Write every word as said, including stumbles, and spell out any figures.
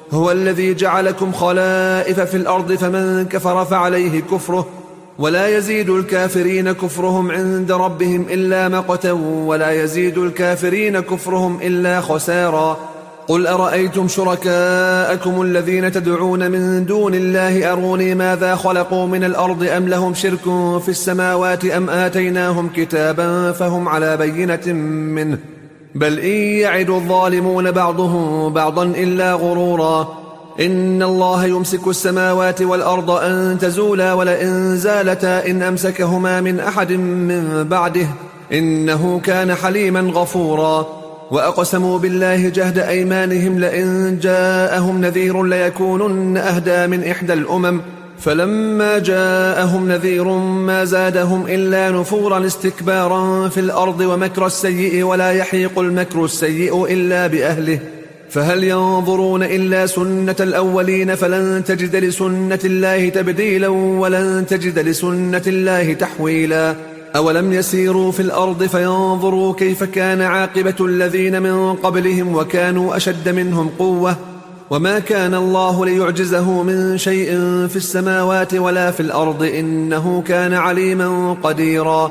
هو الذي جعلكم خلائف في الأرض فمن كفر فعليه كفره ولا يزيد الكافرين كفرهم عند ربهم إلا مقتا ولا يزيد الكافرين كفرهم إلا خسارا. قل أرأيتم شركاءكم الذين تدعون من دون الله أروني ماذا خلقوا من الأرض أم لهم شرك في السماوات أم آتيناهم كتابا فهم على بينة منه بل إن يعد الظالمون بعضهم بعضا إلا غرورا. إن الله يمسك السماوات والأرض أن تزولا ولئن زالتا إن أمسكهما من أحد من بعده إنه كان حليما غفورا. وأقسموا بالله جهد أيمانهم لئن جاءهم نذير ليكونن أهدى من إحدى الأمم فلما جاءهم نذير ما زادهم إلا نفورا استكبارا في الأرض ومكر السيء ولا يحيق المكر السيء إلا بأهله فهل ينظرون إلا سنة الأولين فلن تجد لسنة الله تبديلا ولن تجد لسنة الله تحويلا. أولم يسيروا في الأرض فينظروا كيف كان عاقبة الذين من قبلهم وكانوا أشد منهم قوة وما كان الله ليعجزه من شيء في السماوات ولا في الأرض إنه كان عليما قديرا.